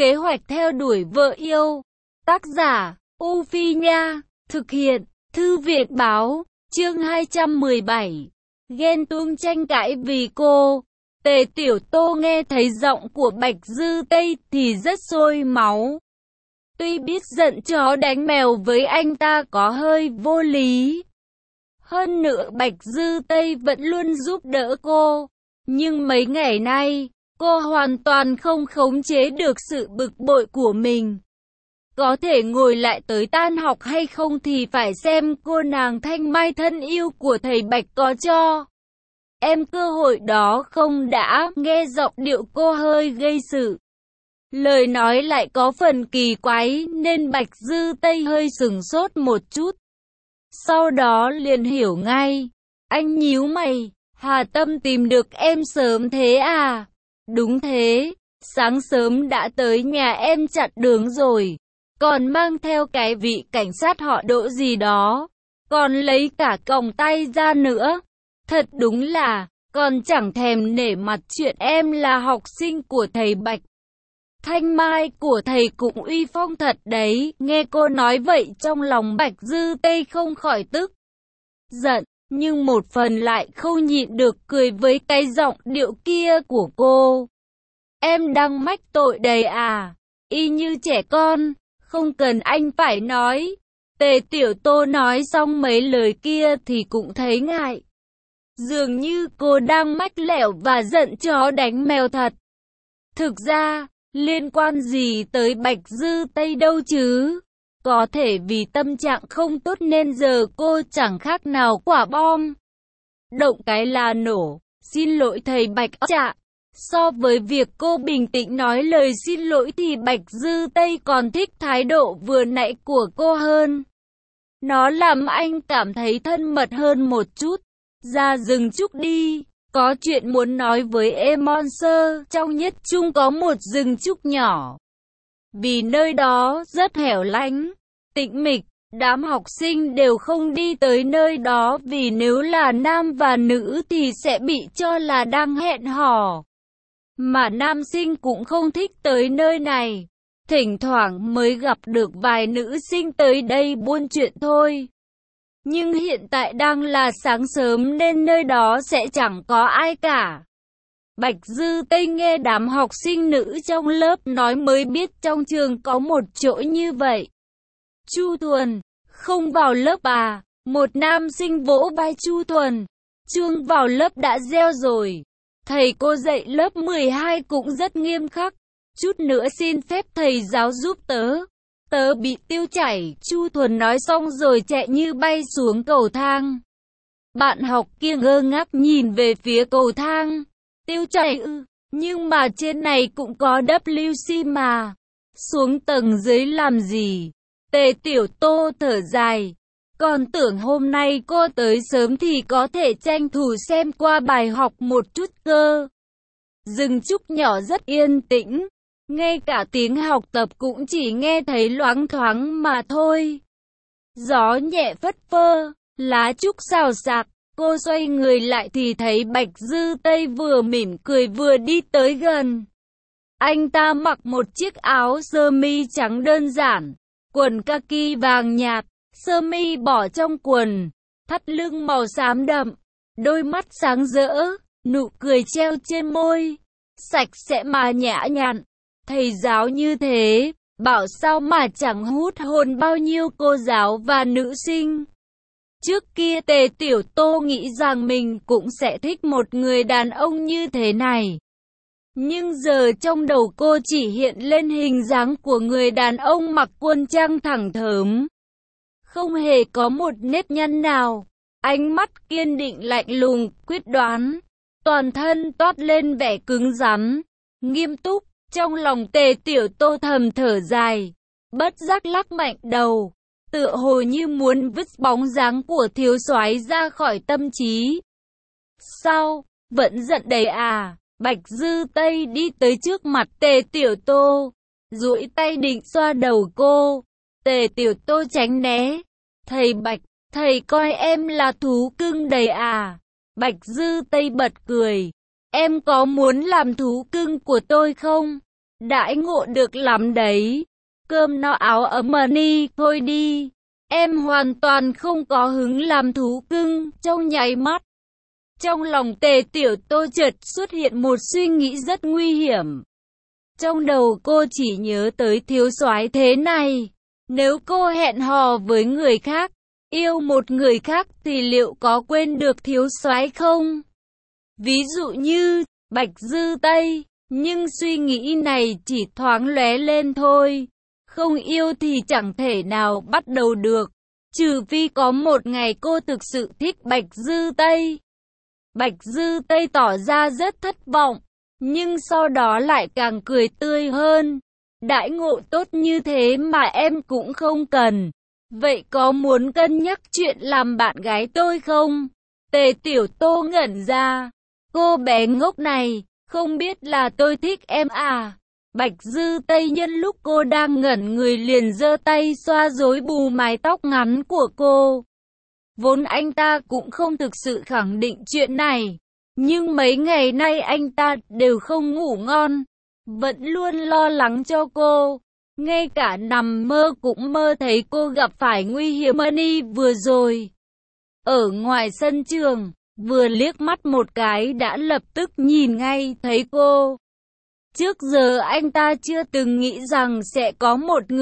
Kế hoạch theo đuổi vợ yêu. Tác giả, U Phi Nha. Thực hiện, Thư viện Báo. Chương 217. Ghen tuông tranh cãi vì cô. Tề Tiểu Tô nghe thấy giọng của Bạch Dư Tây thì rất sôi máu. Tuy biết giận chó đánh mèo với anh ta có hơi vô lý. Hơn nữa Bạch Dư Tây vẫn luôn giúp đỡ cô. Nhưng mấy ngày nay, cô hoàn toàn không khống chế được sự bực bội của mình. Có thể ngồi lại tới tan học hay không thì phải xem cô nàng Thanh Mai thân yêu của thầy Bạch có cho em cơ hội đó không đã. Nghe giọng điệu cô hơi gây sự. Lời nói lại có phần kỳ quái nên Bạch Dư Tây hơi sửng sốt một chút. Sau đó liền hiểu ngay. Anh nhíu mày, Hà Tâm tìm được em sớm thế à? Đúng thế, sáng sớm đã tới nhà em chặn đường rồi. Còn mang theo cái vị cảnh sát họ Đỗ gì đó. Còn lấy cả còng tay ra nữa. Thật đúng là, còn chẳng thèm nể mặt chuyện em là học sinh của thầy Bạch. Thanh Mai của thầy cũng uy phong thật đấy. Nghe cô nói vậy trong lòng Bạch Dư Tây không khỏi tức giận, nhưng một phần lại không nhịn được cười với cái giọng điệu kia của cô. Em đang mách tội đầy à? Y như trẻ con, không cần anh phải nói. Tề Tiểu Tô nói xong mấy lời kia thì cũng thấy ngại. Dường như cô đang mách lẻo và giận chó đánh mèo thật. Thực ra, liên quan gì tới Bạch Dư Tây đâu chứ? Có thể vì tâm trạng không tốt nên giờ cô chẳng khác nào quả bom. Động cái là nổ. Xin lỗi thầy Bạch ạ. So với việc cô bình tĩnh nói lời xin lỗi thì Bạch Dư Tây còn thích thái độ vừa nãy của cô hơn. Nó làm anh cảm thấy thân mật hơn một chút. Ra rừng trúc đi. Có chuyện muốn nói với Emonser. Trong nhất trung có một rừng trúc nhỏ. Vì nơi đó rất hẻo lánh, tĩnh mịch, đám học sinh đều không đi tới nơi đó vì nếu là nam và nữ thì sẽ bị cho là đang hẹn hò. Mà nam sinh cũng không thích tới nơi này. Thỉnh thoảng mới gặp được vài nữ sinh tới đây buôn chuyện thôi. Nhưng hiện tại đang là sáng sớm nên nơi đó sẽ chẳng có ai cả. Bạch Dư Tây nghe đám học sinh nữ trong lớp nói mới biết trong trường có một chỗ như vậy. Chu Thuần, không vào lớp à? Một nam sinh vỗ vai Chu Thuần. Chuông vào lớp đã reo rồi. Thầy cô dạy lớp 12 cũng rất nghiêm khắc. Chút nữa xin phép thầy giáo giúp tớ. Tớ bị tiêu chảy. Chu Thuần nói xong rồi chạy như bay xuống cầu thang. Bạn học kia ngơ ngác nhìn về phía cầu thang. Tiêu chảy ư? Nhưng mà trên này cũng có WC mà. Xuống tầng dưới làm gì? Tề Tiểu Tô thở dài. Còn tưởng hôm nay cô tới sớm thì có thể tranh thủ xem qua bài học một chút cơ. Rừng trúc nhỏ rất yên tĩnh. Ngay cả tiếng học tập cũng chỉ nghe thấy loáng thoáng mà thôi. Gió nhẹ phất phơ, lá trúc xào xạc. Cô xoay người lại thì thấy Bạch Dư Tây vừa mỉm cười vừa đi tới gần. Anh ta mặc một chiếc áo sơ mi trắng đơn giản, quần kaki vàng nhạt, sơ mi bỏ trong quần, thắt lưng màu xám đậm, đôi mắt sáng rỡ, nụ cười treo trên môi, sạch sẽ mà nhã nhặn. Thầy giáo như thế, bảo sao mà chẳng hút hồn bao nhiêu cô giáo và nữ sinh. Trước kia Tề Tiểu Tô nghĩ rằng mình cũng sẽ thích một người đàn ông như thế này. Nhưng giờ trong đầu cô chỉ hiện lên hình dáng của người đàn ông mặc quân trang thẳng thớm. Không hề có một nếp nhăn nào. Ánh mắt kiên định lạnh lùng, quyết đoán. Toàn thân toát lên vẻ cứng rắn, nghiêm túc. Trong lòng Tề Tiểu Tô thầm thở dài. Bất giác lắc mạnh đầu. Tựa hồ như muốn vứt bóng dáng của thiếu soái ra khỏi tâm trí. Sao? Vẫn giận đấy à? Bạch Dư Tây đi tới trước mặt Tề Tiểu Tô, duỗi tay định xoa đầu cô. Tề Tiểu Tô tránh né. Thầy Bạch, thầy coi em là thú cưng đấy à? Bạch Dư Tây bật cười. Em có muốn làm thú cưng của tôi không? Đãi ngộ được lắm đấy. Cơm no áo ấm mà ni, thôi đi. Em hoàn toàn không có hứng làm thú cưng. Trong nháy mắt, trong lòng Tề Tiểu Tô chợt xuất hiện một suy nghĩ rất nguy hiểm. Trong đầu cô chỉ nhớ tới thiếu soái thế này. Nếu cô hẹn hò với người khác, yêu một người khác thì liệu có quên được thiếu soái không? Ví dụ như Bạch Dư Tây, nhưng suy nghĩ này chỉ thoáng lóe lên thôi. Không yêu thì chẳng thể nào bắt đầu được, trừ phi có một ngày cô thực sự thích Bạch Dư Tây. Bạch Dư Tây tỏ ra rất thất vọng, nhưng sau đó lại càng cười tươi hơn. Đãi ngộ tốt như thế mà em cũng không cần. Vậy có muốn cân nhắc chuyện làm bạn gái tôi không? Tề Tiểu Tô ngẩn ra. Cô bé ngốc này, không biết là tôi thích em à? Bạch Dư Tây nhân lúc cô đang ngẩn người liền giơ tay xoa rối bù mái tóc ngắn của cô. Vốn anh ta cũng không thực sự khẳng định chuyện này, nhưng mấy ngày nay anh ta đều không ngủ ngon, vẫn luôn lo lắng cho cô. Ngay cả nằm mơ cũng mơ thấy cô gặp phải nguy hiểm như vừa rồi. Ở ngoài sân trường, vừa liếc mắt một cái đã lập tức nhìn ngay thấy cô. Trước giờ anh ta chưa từng nghĩ rằng sẽ có một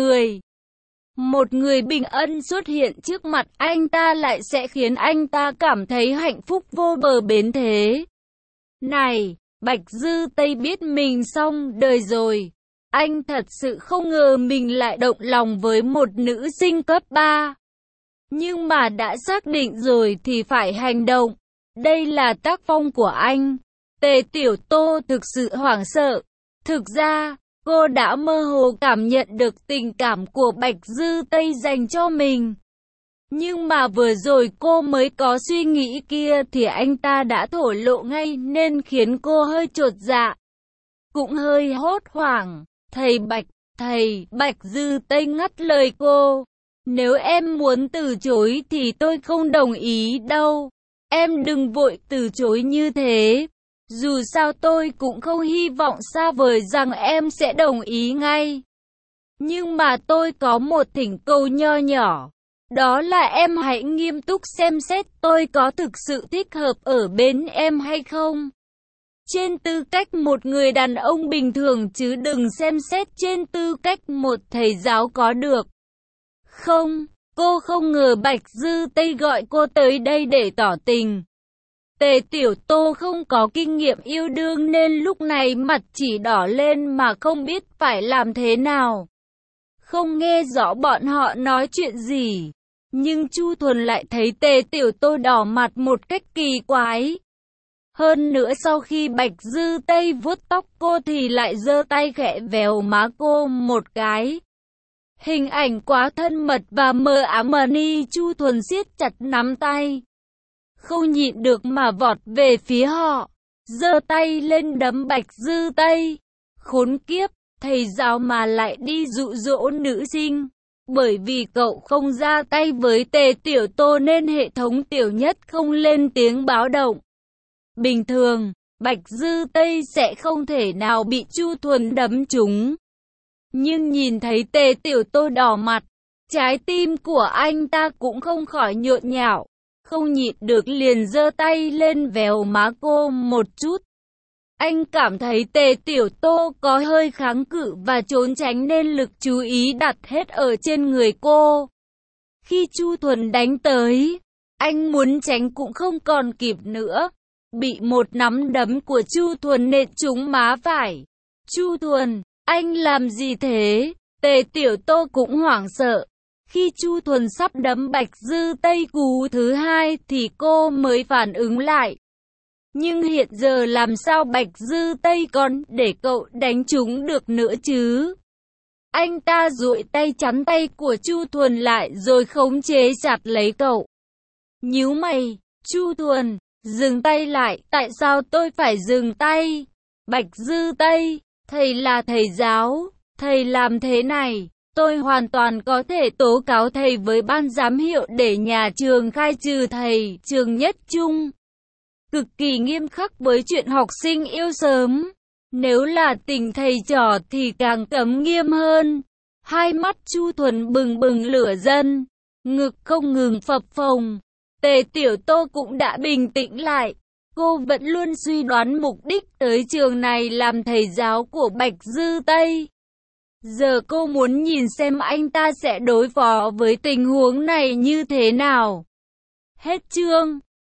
người bình ân xuất hiện trước mặt anh ta lại sẽ khiến anh ta cảm thấy hạnh phúc vô bờ bến thế. Này, Bạch Dư Tây biết mình xong đời rồi. Anh thật sự không ngờ mình lại động lòng với một nữ sinh cấp 3. Nhưng mà đã xác định rồi thì phải hành động. Đây là tác phong của anh. Tề Tiểu Tô thực sự hoảng sợ. Thực ra, cô đã mơ hồ cảm nhận được tình cảm của Bạch Dư Tây dành cho mình. Nhưng mà vừa rồi cô mới có suy nghĩ kia thì anh ta đã thổ lộ ngay nên khiến cô hơi chột dạ. Cũng hơi hốt hoảng. Thầy Bạch Dư Tây ngắt lời cô. Nếu em muốn từ chối thì tôi không đồng ý đâu. Em đừng vội từ chối như thế. Dù sao tôi cũng không hy vọng xa vời rằng em sẽ đồng ý ngay. Nhưng mà tôi có một thỉnh cầu nho nhỏ. Đó là em hãy nghiêm túc xem xét tôi có thực sự thích hợp ở bên em hay không. Trên tư cách một người đàn ông bình thường chứ đừng xem xét trên tư cách một thầy giáo có được. Không, cô không ngờ Bạch Dư Tây gọi cô tới đây để tỏ tình. Tề Tiểu Tô không có kinh nghiệm yêu đương nên lúc này mặt chỉ đỏ lên mà không biết phải làm thế nào. Không nghe rõ bọn họ nói chuyện gì, nhưng Chu Thuần lại thấy Tề Tiểu Tô đỏ mặt một cách kỳ quái. Hơn nữa sau khi Bạch Dư Tây vuốt tóc cô thì lại giơ tay khẽ véo má cô một cái. Hình ảnh quá thân mật và mờ ám ni Chu Thuần siết chặt nắm tay. Không nhịn được mà vọt về phía họ, giơ tay lên đấm Bạch Dư Tây. Khốn kiếp, thầy giáo mà lại đi dụ dỗ nữ sinh. Bởi vì cậu không ra tay với Tề Tiểu Tô nên hệ thống Tiểu Nhất không lên tiếng báo động. Bình thường, Bạch Dư Tây sẽ không thể nào bị Chu Thuần đấm trúng. Nhưng nhìn thấy Tề Tiểu Tô đỏ mặt, trái tim của anh ta cũng không khỏi nhộn nhạo. Không nhịn được liền giơ tay lên véo má cô một chút. Anh cảm thấy Tề Tiểu Tô có hơi kháng cự và trốn tránh nên lực chú ý đặt hết ở trên người cô. Khi Chu Thuần đánh tới, anh muốn tránh cũng không còn kịp nữa. Bị một nắm đấm của Chu Thuần nện trúng má phải. Chu Thuần, anh làm gì thế? Tề Tiểu Tô cũng hoảng sợ. Khi Chu Thuần sắp đấm Bạch Dư Tây cú thứ hai thì cô mới phản ứng lại. Nhưng hiện giờ làm sao Bạch Dư Tây còn để cậu đánh trúng được nữa chứ? Anh ta duỗi tay chắn tay của Chu Thuần lại rồi khống chế chặt lấy cậu. Nhíu mày, Chu Thuần, dừng tay lại, tại sao tôi phải dừng tay? Bạch Dư Tây, thầy là thầy giáo, thầy làm thế này, tôi hoàn toàn có thể tố cáo thầy với ban giám hiệu để nhà trường khai trừ thầy, Trường Nhất Trung. Cực kỳ nghiêm khắc với chuyện học sinh yêu sớm. Nếu là tình thầy trò thì càng cấm nghiêm hơn. Hai mắt Chu Thuần bừng bừng lửa giận, ngực không ngừng phập phồng. Tề Tiểu Tô cũng đã bình tĩnh lại. Cô vẫn luôn suy đoán mục đích tới trường này làm thầy giáo của Bạch Dư Tây. Giờ cô muốn nhìn xem anh ta sẽ đối phó với tình huống này như thế nào. Hết chương.